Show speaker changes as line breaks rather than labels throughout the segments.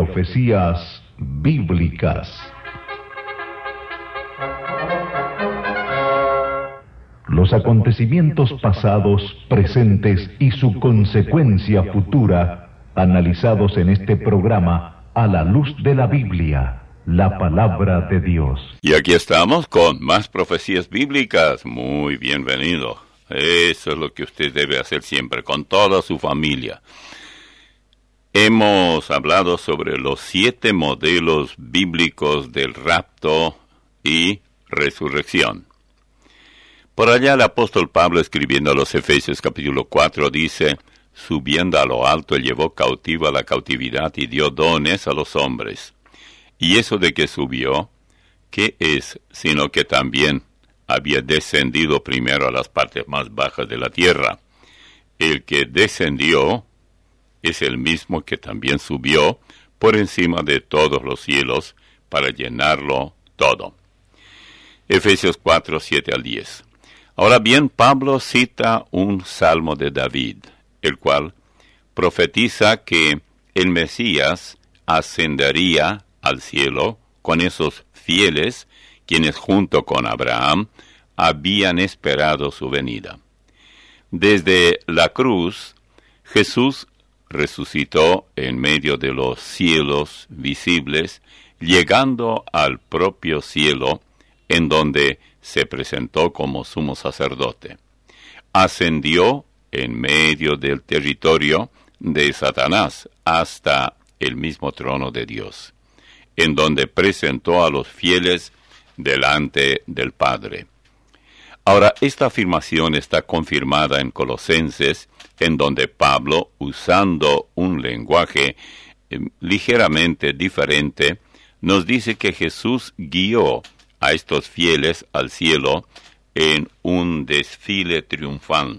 Profecías bíblicas. Los acontecimientos pasados, presentes y su consecuencia futura, analizados en este programa a la luz de la Biblia, la palabra de Dios.
Y aquí estamos con más profecías bíblicas. Muy bienvenido. Eso es lo que usted debe hacer siempre, con toda su familia. Hemos hablado sobre los 7 modelos bíblicos del rapto y resurrección. Por allá el apóstol Pablo, escribiendo a los Efesios capítulo 4, dice: subiendo a lo alto, llevó cautiva la cautividad y dio dones a los hombres. Y eso de que subió, ¿qué es? Sino que también había descendido primero a las partes más bajas de la tierra. El que descendió es el mismo que también subió por encima de todos los cielos para llenarlo todo. Efesios 4, 7 al 10. Ahora bien, Pablo cita un salmo de David, el cual profetiza que el Mesías ascendería al cielo con esos fieles quienes junto con Abraham habían esperado su venida. Desde la cruz, Jesús resucitó en medio de los cielos visibles, llegando al propio cielo, en donde se presentó como sumo sacerdote. Ascendió en medio del territorio de Satanás hasta el mismo trono de Dios, en donde presentó a los fieles delante del Padre. Ahora, esta afirmación está confirmada en Colosenses, en donde Pablo, usando un lenguaje ligeramente diferente, nos dice que Jesús guió a estos fieles al cielo en un desfile triunfal.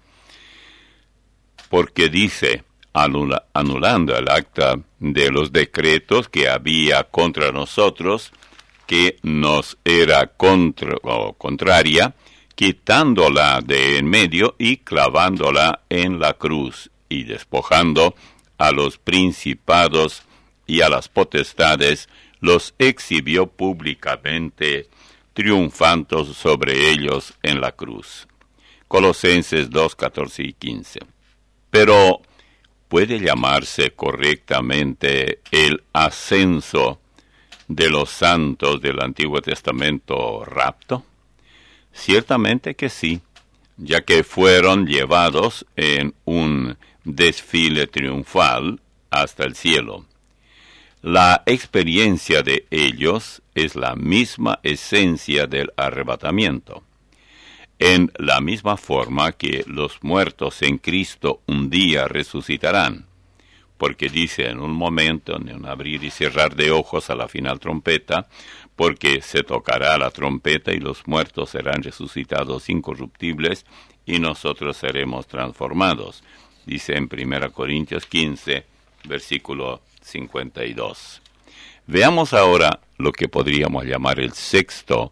Porque dice, anulando el acta de los decretos que había contra nosotros, que nos era contraria, quitándola de en medio y clavándola en la cruz, y despojando a los principados y a las potestades, los exhibió públicamente, triunfando sobre ellos en la cruz. Colosenses 2, 14 y 15. Pero, ¿puede llamarse correctamente el ascenso de los santos del Antiguo Testamento rapto? Ciertamente que sí, ya que fueron llevados en un desfile triunfal hasta el cielo. La experiencia de ellos es la misma esencia del arrebatamiento. En la misma forma que los muertos en Cristo un día resucitarán, porque dice en un momento, en un abrir y cerrar de ojos a la final trompeta, porque se tocará la trompeta y los muertos serán resucitados incorruptibles y nosotros seremos transformados. Dice en 1 Corintios 15, versículo 52. Veamos ahora lo que podríamos llamar el sexto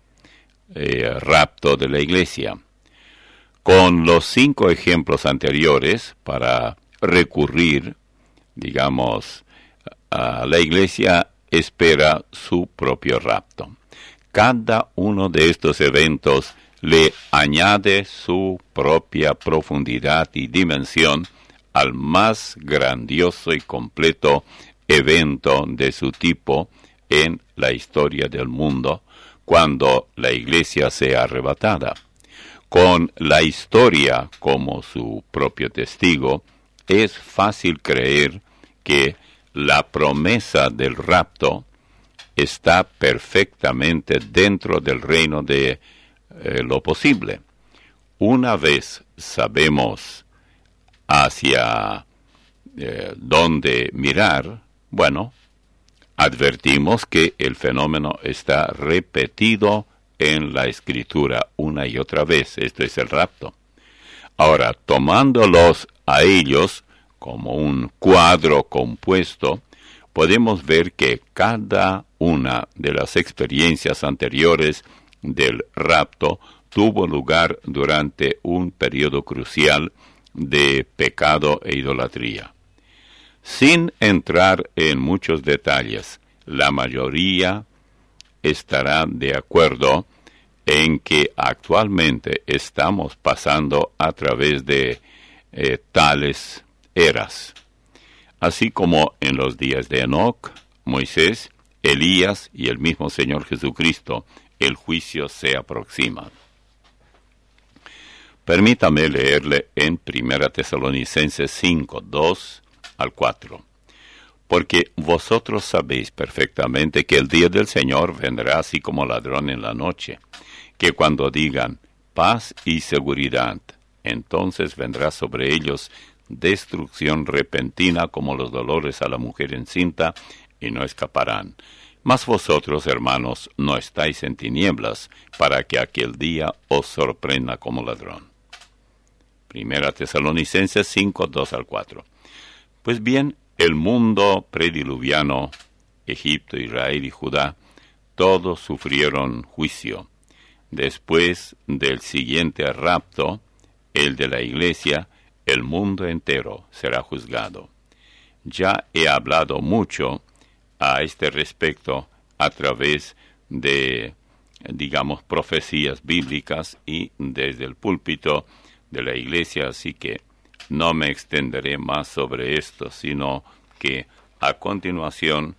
rapto de la iglesia. Con los 5 ejemplos anteriores, para recurrir, digamos, a la iglesia espera su propio rapto. Cada uno de estos eventos le añade su propia profundidad y dimensión al más grandioso y completo evento de su tipo en la historia del mundo, cuando la iglesia sea arrebatada. Con la historia como su propio testigo, es fácil creer que la promesa del rapto está perfectamente dentro del reino de lo posible. Una vez sabemos hacia dónde mirar, bueno, advertimos que el fenómeno está repetido en la Escritura una y otra vez. Esto es el rapto. Ahora, tomándolos a ellos como un cuadro compuesto, podemos ver que cada una de las experiencias anteriores del rapto tuvo lugar durante un periodo crucial de pecado e idolatría. Sin entrar en muchos detalles, la mayoría estará de acuerdo en que actualmente estamos pasando a través de tales eras. Así como en los días de Enoc, Moisés, Elías y el mismo Señor Jesucristo, el juicio se aproxima. Permítame leerle en 1 Tesalonicenses 5, 2 al 4. Porque vosotros sabéis perfectamente que el día del Señor vendrá así como ladrón en la noche, que cuando digan paz y seguridad, entonces vendrá sobre ellos destrucción repentina como los dolores a la mujer encinta, y no escaparán. Mas vosotros, hermanos, no estáis en tinieblas, para que aquel día os sorprenda como ladrón. 1 Tesalonicenses 5, 2 al 4. Pues bien, el mundo prediluviano, Egipto, Israel y Judá, todos sufrieron juicio. Después del siguiente rapto, el de la iglesia, el mundo entero será juzgado. Ya he hablado mucho a este respecto a través de, profecías bíblicas y desde el púlpito de la iglesia, así que no me extenderé más sobre esto, sino que a continuación,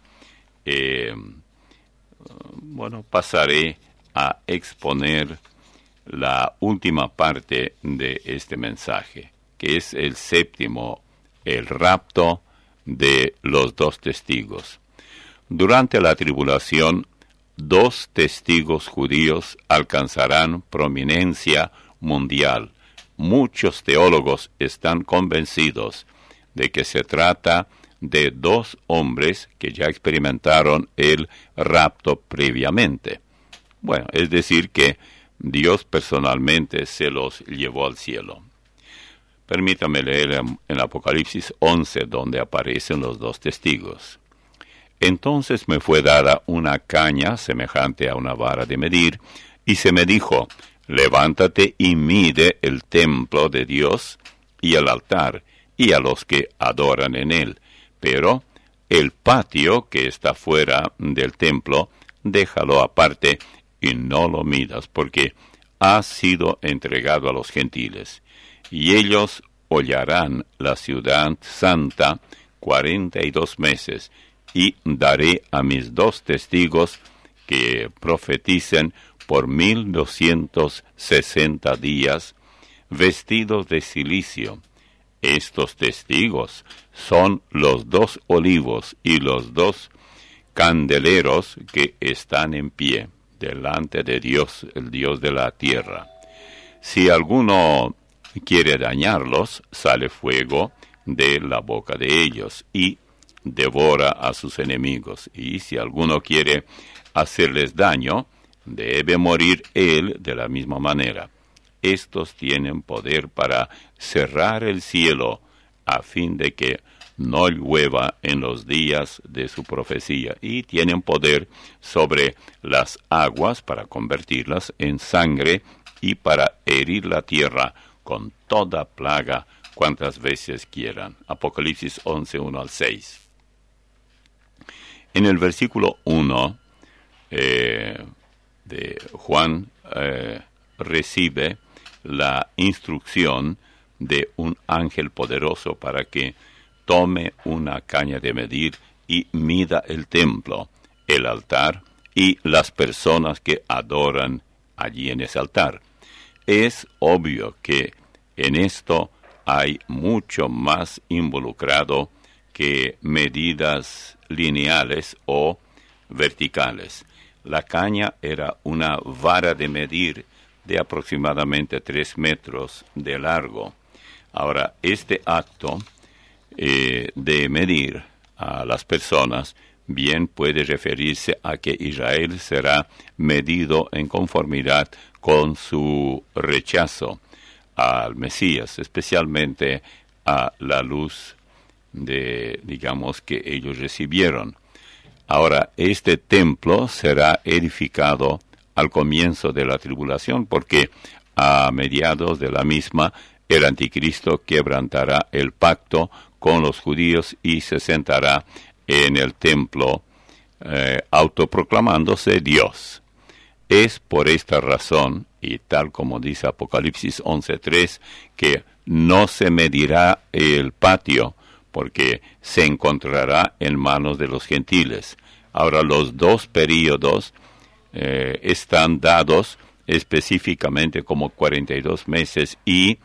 pasaré a exponer la última parte de este mensaje, que es el séptimo, el rapto de los 2 testigos. Durante la tribulación, 2 testigos judíos alcanzarán prominencia mundial. Muchos teólogos están convencidos de que se trata de 2 hombres que ya experimentaron el rapto previamente. Bueno, es decir que Dios personalmente se los llevó al cielo. Permítame leer en Apocalipsis 11, donde aparecen los 2 testigos. Entonces me fue dada una caña semejante a una vara de medir, y se me dijo, levántate y mide el templo de Dios y el altar, y a los que adoran en él. Pero el patio que está fuera del templo, déjalo aparte, y no lo midas, porque ha sido entregado a los gentiles. Y ellos hollarán la ciudad santa 42 meses, y daré a mis 2 testigos que profeticen por 1260 días, vestidos de cilicio. Estos testigos son los 2 olivos y los 2 candeleros que están en pie delante de Dios, el Dios de la tierra. Si alguno quiere dañarlos, sale fuego de la boca de ellos y devora a sus enemigos. Y si alguno quiere hacerles daño, debe morir él de la misma manera. Estos tienen poder para cerrar el cielo a fin de que no llueva en los días de su profecía, y tienen poder sobre las aguas para convertirlas en sangre y para herir la tierra con toda plaga cuantas veces quieran. Apocalipsis 11, 1 al 6. En el versículo 1 de Juan recibe la instrucción de un ángel poderoso para que tome una caña de medir y mida el templo, el altar y las personas que adoran allí en ese altar. Es obvio que en esto hay mucho más involucrado que medidas lineales o verticales. La caña era una vara de medir de aproximadamente 3 metros de largo. Ahora, este acto de medir a las personas bien puede referirse a que Israel será medido en conformidad con su rechazo al Mesías, especialmente a la luz de, que ellos recibieron. Ahora, este templo será edificado al comienzo de la tribulación, porque a mediados de la misma el anticristo quebrantará el pacto con los judíos y se sentará en el templo autoproclamándose Dios. Es por esta razón, y tal como dice Apocalipsis 11:3, que no se medirá el patio, porque se encontrará en manos de los gentiles. Ahora, los dos períodos están dados específicamente como 42 meses y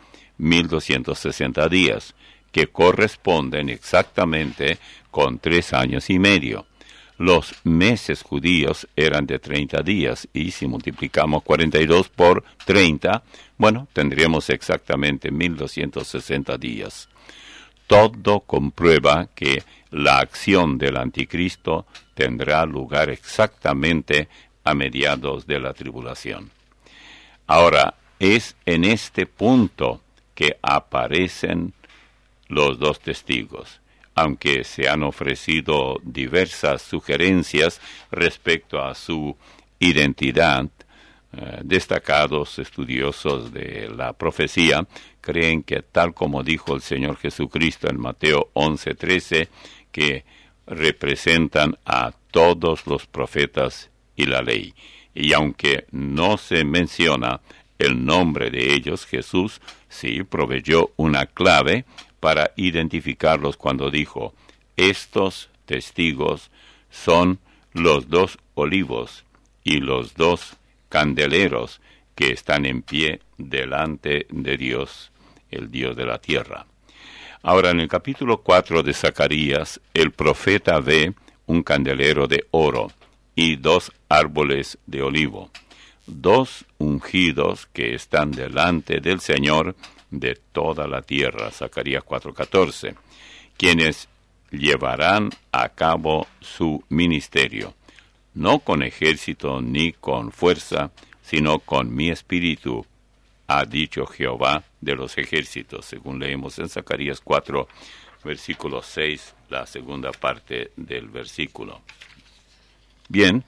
1260 días, que corresponden exactamente con 3 años y medio. Los meses judíos eran de 30 días, y si multiplicamos 42 por 30, bueno, tendríamos exactamente 1260 días. Todo comprueba que la acción del anticristo tendrá lugar exactamente a mediados de la tribulación. Ahora, es en este punto que aparecen los dos testigos, aunque se han ofrecido diversas sugerencias respecto a su identidad. Destacados estudiosos de la profecía creen que, tal como dijo el Señor Jesucristo en Mateo 11:13, que representan a todos los profetas y la ley. Y aunque no se menciona el nombre de ellos, Jesús sí proveyó una clave para identificarlos cuando dijo: estos testigos son los 2 olivos y los 2 candeleros que están en pie delante de Dios, el Dios de la tierra. Ahora, en el capítulo 4 de Zacarías, el profeta ve un candelero de oro y 2 árboles de olivo, 2 ungidos que están delante del Señor de toda la tierra, Zacarías 4:14, quienes llevarán a cabo su ministerio, no con ejército ni con fuerza, sino con mi espíritu, ha dicho Jehová de los ejércitos, según leemos en Zacarías 4, versículo 6, la segunda parte del versículo. Bien,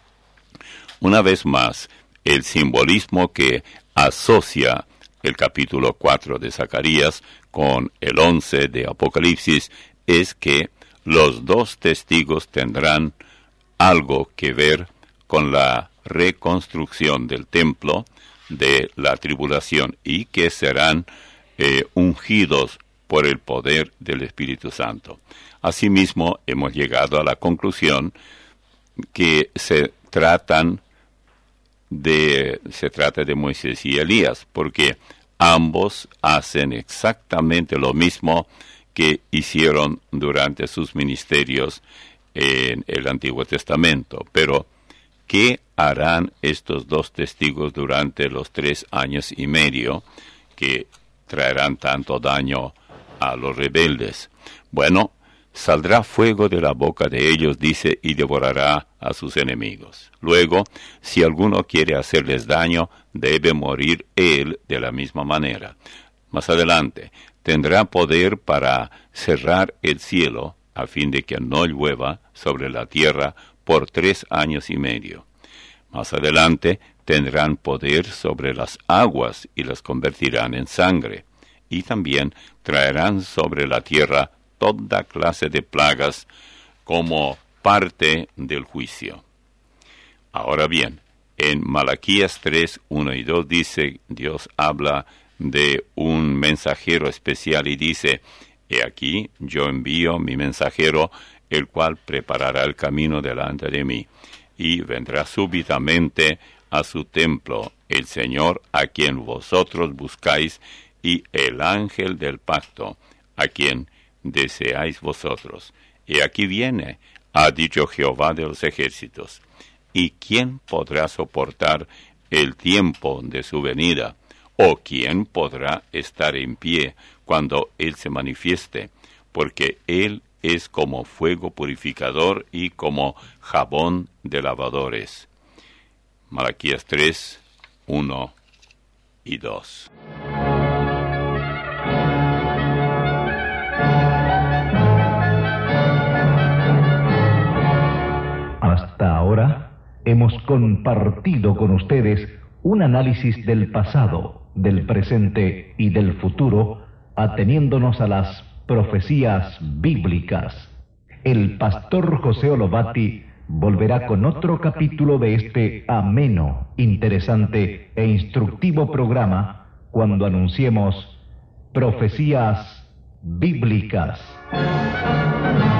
una vez más, el simbolismo que asocia el capítulo 4 de Zacarías con el 11 de Apocalipsis es que los 2 testigos tendrán algo que ver con la reconstrucción del templo de la tribulación y que serán ungidos por el poder del Espíritu Santo. Asimismo, hemos llegado a la conclusión que se trata de Moisés y Elías, porque ambos hacen exactamente lo mismo que hicieron durante sus ministerios en el Antiguo Testamento. Pero, ¿qué harán estos 2 testigos durante los 3 años y medio que traerán tanto daño a los rebeldes? Bueno, saldrá fuego de la boca de ellos, dice, y devorará a sus enemigos. Luego, si alguno quiere hacerles daño, debe morir él de la misma manera. Más adelante, tendrá poder para cerrar el cielo, a fin de que no llueva sobre la tierra por 3 años y medio. Más adelante, tendrán poder sobre las aguas y las convertirán en sangre. Y también traerán sobre la tierra toda clase de plagas como parte del juicio. Ahora bien, en Malaquías 3, 1 y 2 dice, Dios habla de un mensajero especial y dice: he aquí, yo envío mi mensajero, el cual preparará el camino delante de mí, y vendrá súbitamente a su templo el Señor a quien vosotros buscáis, y el ángel del pacto, a quien deseáis vosotros. Y aquí viene, ha dicho Jehová de los ejércitos. ¿Y quién podrá soportar el tiempo de su venida? ¿O quién podrá estar en pie cuando Él se manifieste? Porque Él es como fuego purificador y como jabón de lavadores. Malaquías 3, 1 y 2.
Hasta ahora hemos compartido con ustedes un análisis del pasado, del presente y del futuro, ateniéndonos a las profecías bíblicas. El pastor José Olobati volverá con otro capítulo de este ameno, interesante e instructivo programa cuando anunciemos Profecías Bíblicas.